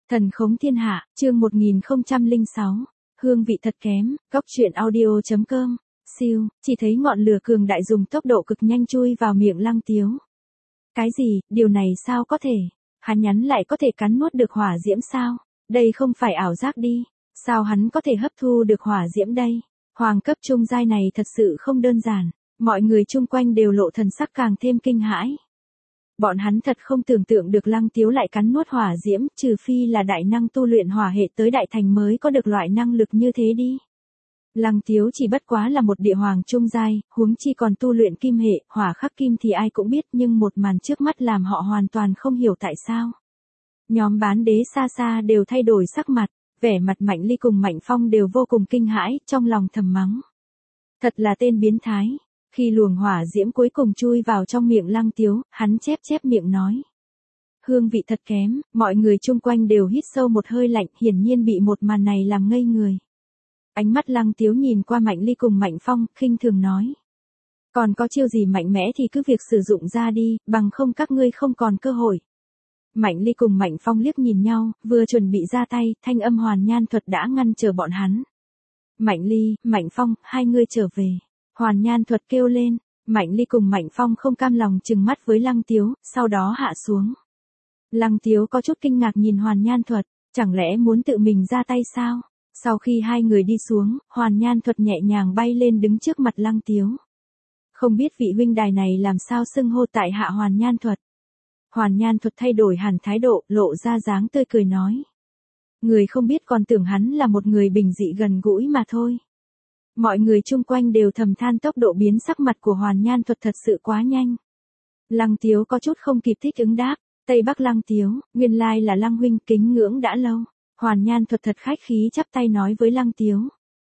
Thần khống thiên hạ, chương 1006. Hương vị thật kém, góc truyện audio.com. Siêu, chỉ thấy ngọn lửa cường đại dùng tốc độ cực nhanh chui vào miệng Lăng Tiếu. Cái gì, điều này sao có thể? Hắn nhắn lại có thể cắn nuốt được hỏa diễm sao? Đây không phải ảo giác đi. Sao hắn có thể hấp thu được hỏa diễm đây? Hoàng cấp trung giai này thật sự không đơn giản. Mọi người chung quanh đều lộ thần sắc càng thêm kinh hãi. Bọn hắn thật không tưởng tượng được Lăng Tiếu lại cắn nuốt hỏa diễm, trừ phi là đại năng tu luyện hỏa hệ tới đại thành mới có được loại năng lực như thế đi. Lăng Tiếu chỉ bất quá là một địa hoàng trung giai, huống chi còn tu luyện kim hệ, hỏa khắc kim thì ai cũng biết, nhưng một màn trước mắt làm họ hoàn toàn không hiểu tại sao. Nhóm bán đế xa xa đều thay đổi sắc mặt, vẻ mặt Mạnh Ly cùng Mạnh Phong đều vô cùng kinh hãi, trong lòng thầm mắng. Thật là tên biến thái. Khi luồng hỏa diễm cuối cùng chui vào trong miệng Lăng Tiếu, hắn chép miệng nói. Hương vị thật kém, mọi người chung quanh đều hít sâu một hơi lạnh, hiển nhiên bị một màn này làm ngây người. Ánh mắt Lăng Tiếu nhìn qua Mạnh Ly cùng Mạnh Phong, khinh thường nói. Còn có chiêu gì mạnh mẽ thì cứ việc sử dụng ra đi, bằng không các ngươi không còn cơ hội. Mạnh Ly cùng Mạnh Phong liếc nhìn nhau, vừa chuẩn bị ra tay, thanh âm hoàn nhan thuật đã ngăn chờ bọn hắn. Mạnh Ly, Mạnh Phong, hai ngươi trở về. Hoàn nhan thuật kêu lên, Mạnh Ly cùng Mạnh Phong không cam lòng trừng mắt với Lăng Tiếu, sau đó hạ xuống. Lăng Tiếu có chút kinh ngạc nhìn Hoàn nhan thuật, chẳng lẽ muốn tự mình ra tay sao? Sau khi hai người đi xuống, Hoàn nhan thuật nhẹ nhàng bay lên đứng trước mặt Lăng Tiếu. Không biết vị huynh đài này làm sao xưng hô tại hạ Hoàn nhan thuật. Hoàn nhan thuật thay đổi hẳn thái độ, lộ ra dáng tươi cười nói. Người không biết còn tưởng hắn là một người bình dị gần gũi mà thôi. Mọi người chung quanh đều thầm than tốc độ biến sắc mặt của Hoàn nhan thuật thật sự quá nhanh. Lăng Tiếu có chút không kịp thích ứng đáp, Tây Bắc Lăng Tiếu, nguyên lai là Lăng huynh kính ngưỡng đã lâu. Hoàn nhan thuật thật khách khí chắp tay nói với Lăng Tiếu.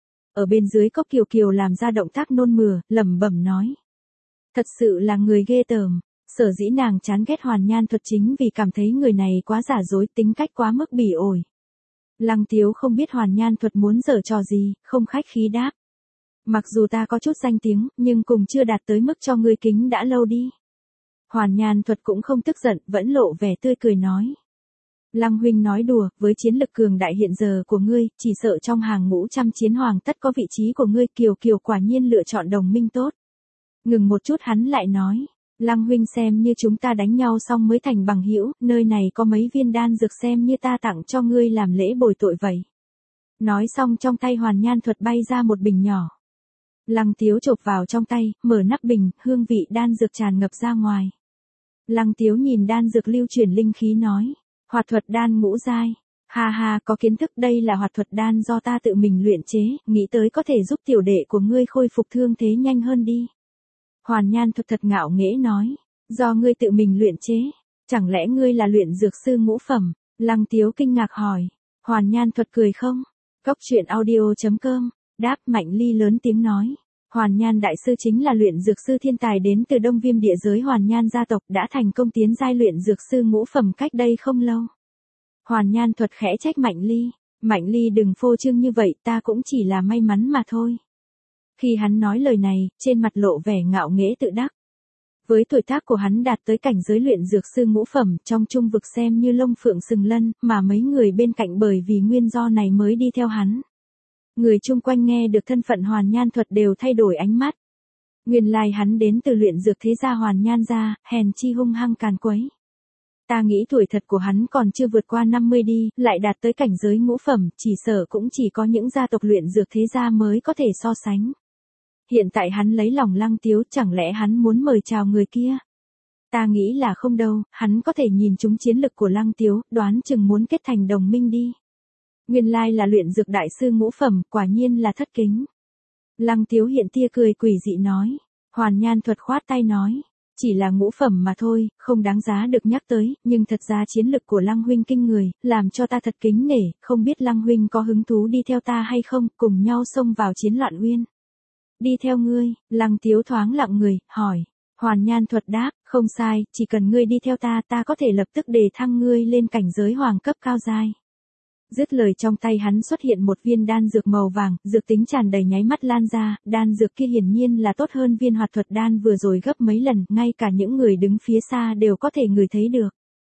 Ở bên dưới cốc Kiều Kiều làm ra động tác nôn mửa, lẩm bẩm nói. Thật sự là người ghê tởm, sở dĩ nàng chán ghét Hoàn nhan thuật chính vì cảm thấy người này quá giả dối, tính cách quá mức bỉ ổi. Lăng Tiếu không biết Hoàn nhan thuật muốn giở trò gì, không khách khí đáp. Mặc dù ta có chút danh tiếng, nhưng cùng chưa đạt tới mức cho ngươi kính đã lâu đi. Hoàn nhan thuật cũng không tức giận, vẫn lộ vẻ tươi cười nói. Lăng huynh nói đùa, với chiến lực cường đại hiện giờ của ngươi, chỉ sợ trong hàng ngũ trăm chiến hoàng tất có vị trí của ngươi. Kiều Kiều quả nhiên lựa chọn đồng minh tốt. Ngừng một chút hắn lại nói. Lăng huynh xem như chúng ta đánh nhau xong mới thành bằng hữu, nơi này có mấy viên đan dược xem như ta tặng cho ngươi làm lễ bồi tội vậy. Nói xong trong tay Hoàn nhan thuật bay ra một bình nhỏ. Lăng Tiếu chộp vào trong tay, mở nắp bình, hương vị đan dược tràn ngập ra ngoài. Lăng Tiếu nhìn đan dược lưu chuyển linh khí nói. Hoạt thuật đan ngũ giai. Ha ha, có kiến thức, đây là hoạt thuật đan do ta tự mình luyện chế, nghĩ tới có thể giúp tiểu đệ của ngươi khôi phục thương thế nhanh hơn đi. Hoàn nhan thuật thật ngạo nghễ nói. Do ngươi tự mình luyện chế. Chẳng lẽ ngươi là luyện dược sư ngũ phẩm? Lăng Tiếu kinh ngạc hỏi. Hoàn nhan thuật cười không? Góc truyện audio.com. Đáp. Mạnh Ly lớn tiếng nói. Hoàn nhan đại sư chính là luyện dược sư thiên tài đến từ Đông Viêm địa giới Hoàn nhan gia tộc, đã thành công tiến giai luyện dược sư ngũ phẩm cách đây không lâu. Hoàn nhan thuật khẽ trách Mạnh Ly. Mạnh Ly đừng phô trương như vậy, ta cũng chỉ là may mắn mà thôi. Khi hắn nói lời này, trên mặt lộ vẻ ngạo nghễ tự đắc. Với tuổi tác của hắn đạt tới cảnh giới luyện dược sư ngũ phẩm, trong trung vực xem như lông phượng sừng lân, mà mấy người bên cạnh bởi vì nguyên do này mới đi theo hắn. Người chung quanh nghe được thân phận Hoàn nhan thuật đều thay đổi ánh mắt. Nguyên lai hắn đến từ luyện dược thế gia Hoàn nhan gia, hèn chi hung hăng càn quấy. Ta nghĩ tuổi thật của hắn còn chưa vượt qua 50 đi, lại đạt tới cảnh giới ngũ phẩm, chỉ sợ cũng chỉ có những gia tộc luyện dược thế gia mới có thể so sánh. Hiện tại hắn lấy lòng Lăng Tiếu, chẳng lẽ hắn muốn mời chào người kia? Ta nghĩ là không đâu, hắn có thể nhìn trúng chiến lực của Lăng Tiếu, đoán chừng muốn kết thành đồng minh đi. Nguyên lai là luyện dược đại sư ngũ phẩm, quả nhiên là thất kính. Lăng Tiếu hiện tia cười quỷ dị nói. Hoàn nhan thuật khoát tay nói. Chỉ là ngũ phẩm mà thôi, không đáng giá được nhắc tới, nhưng thật ra chiến lực của Lăng huynh kinh người, làm cho ta thật kính nể, không biết Lăng huynh có hứng thú đi theo ta hay không, cùng nhau xông vào chiến loạn uyên. Đi theo ngươi. Lăng Tiếu thoáng lặng người, hỏi. Hoàn nhan thuật đáp, không sai, chỉ cần ngươi đi theo ta, ta có thể lập tức đề thăng ngươi lên cảnh giới hoàng cấp cao giai. Dứt lời trong tay hắn xuất hiện một viên đan dược màu vàng, dược tính tràn đầy nháy mắt lan ra, đan dược kia hiển nhiên là tốt hơn viên hoạt thuật đan vừa rồi gấp mấy lần, ngay cả những người đứng phía xa đều có thể ngửi thấy được.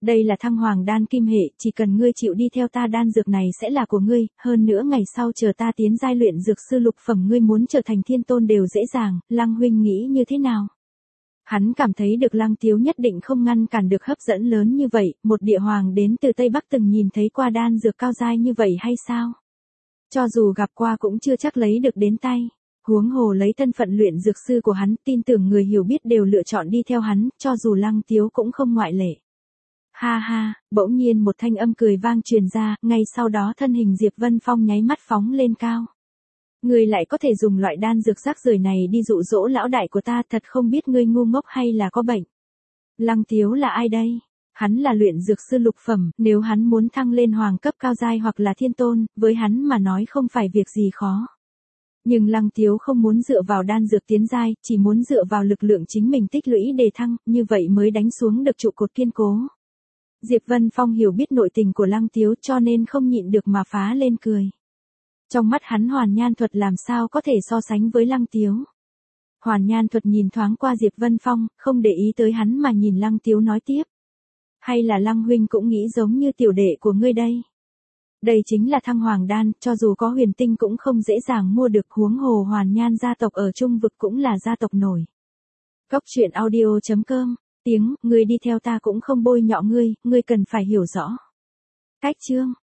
Đây là thăng hoàng đan kim hệ, chỉ cần ngươi chịu đi theo ta đan dược này sẽ là của ngươi, hơn nữa ngày sau chờ ta tiến giai luyện dược sư lục phẩm ngươi muốn trở thành thiên tôn đều dễ dàng, Lăng huynh nghĩ như thế nào? Hắn cảm thấy được Lăng Tiếu nhất định không ngăn cản được hấp dẫn lớn như vậy, một địa hoàng đến từ Tây Bắc từng nhìn thấy qua đan dược cao giai như vậy hay sao? Cho dù gặp qua cũng chưa chắc lấy được đến tay. Huống hồ lấy thân phận luyện dược sư của hắn, tin tưởng người hiểu biết đều lựa chọn đi theo hắn, cho dù Lăng Tiếu cũng không ngoại lệ. Ha ha, bỗng nhiên một thanh âm cười vang truyền ra, ngay sau đó thân hình Diệp Vân Phong nháy mắt phóng lên cao. Ngươi lại có thể dùng loại đan dược rác rưởi này đi dụ dỗ lão đại của ta, thật không biết ngươi ngu ngốc hay là có bệnh. Lăng Tiếu là ai đây? Hắn là luyện dược sư lục phẩm, nếu hắn muốn thăng lên hoàng cấp cao giai hoặc là thiên tôn, với hắn mà nói không phải việc gì khó. Nhưng Lăng Tiếu không muốn dựa vào đan dược tiến giai, chỉ muốn dựa vào lực lượng chính mình tích lũy để thăng, như vậy mới đánh xuống được trụ cột kiên cố. Diệp Vân Phong hiểu biết nội tình của Lăng Tiếu cho nên không nhịn được mà phá lên cười. Trong mắt hắn Hoàn Nhan Thuật làm sao có thể so sánh với Lăng Tiếu. Hoàn Nhan Thuật nhìn thoáng qua Diệp Vân Phong, không để ý tới hắn mà nhìn Lăng Tiếu nói tiếp. Hay là Lăng huynh cũng nghĩ giống như tiểu đệ của ngươi đây? Đây chính là thăng hoàng đan, cho dù có huyền tinh cũng không dễ dàng mua được, huống hồ Hoàn Nhan gia tộc ở Trung vực cũng là gia tộc nổi. Cốc truyện audio.com, ngươi đi theo ta cũng không bôi nhọ ngươi, ngươi cần phải hiểu rõ. Cách chương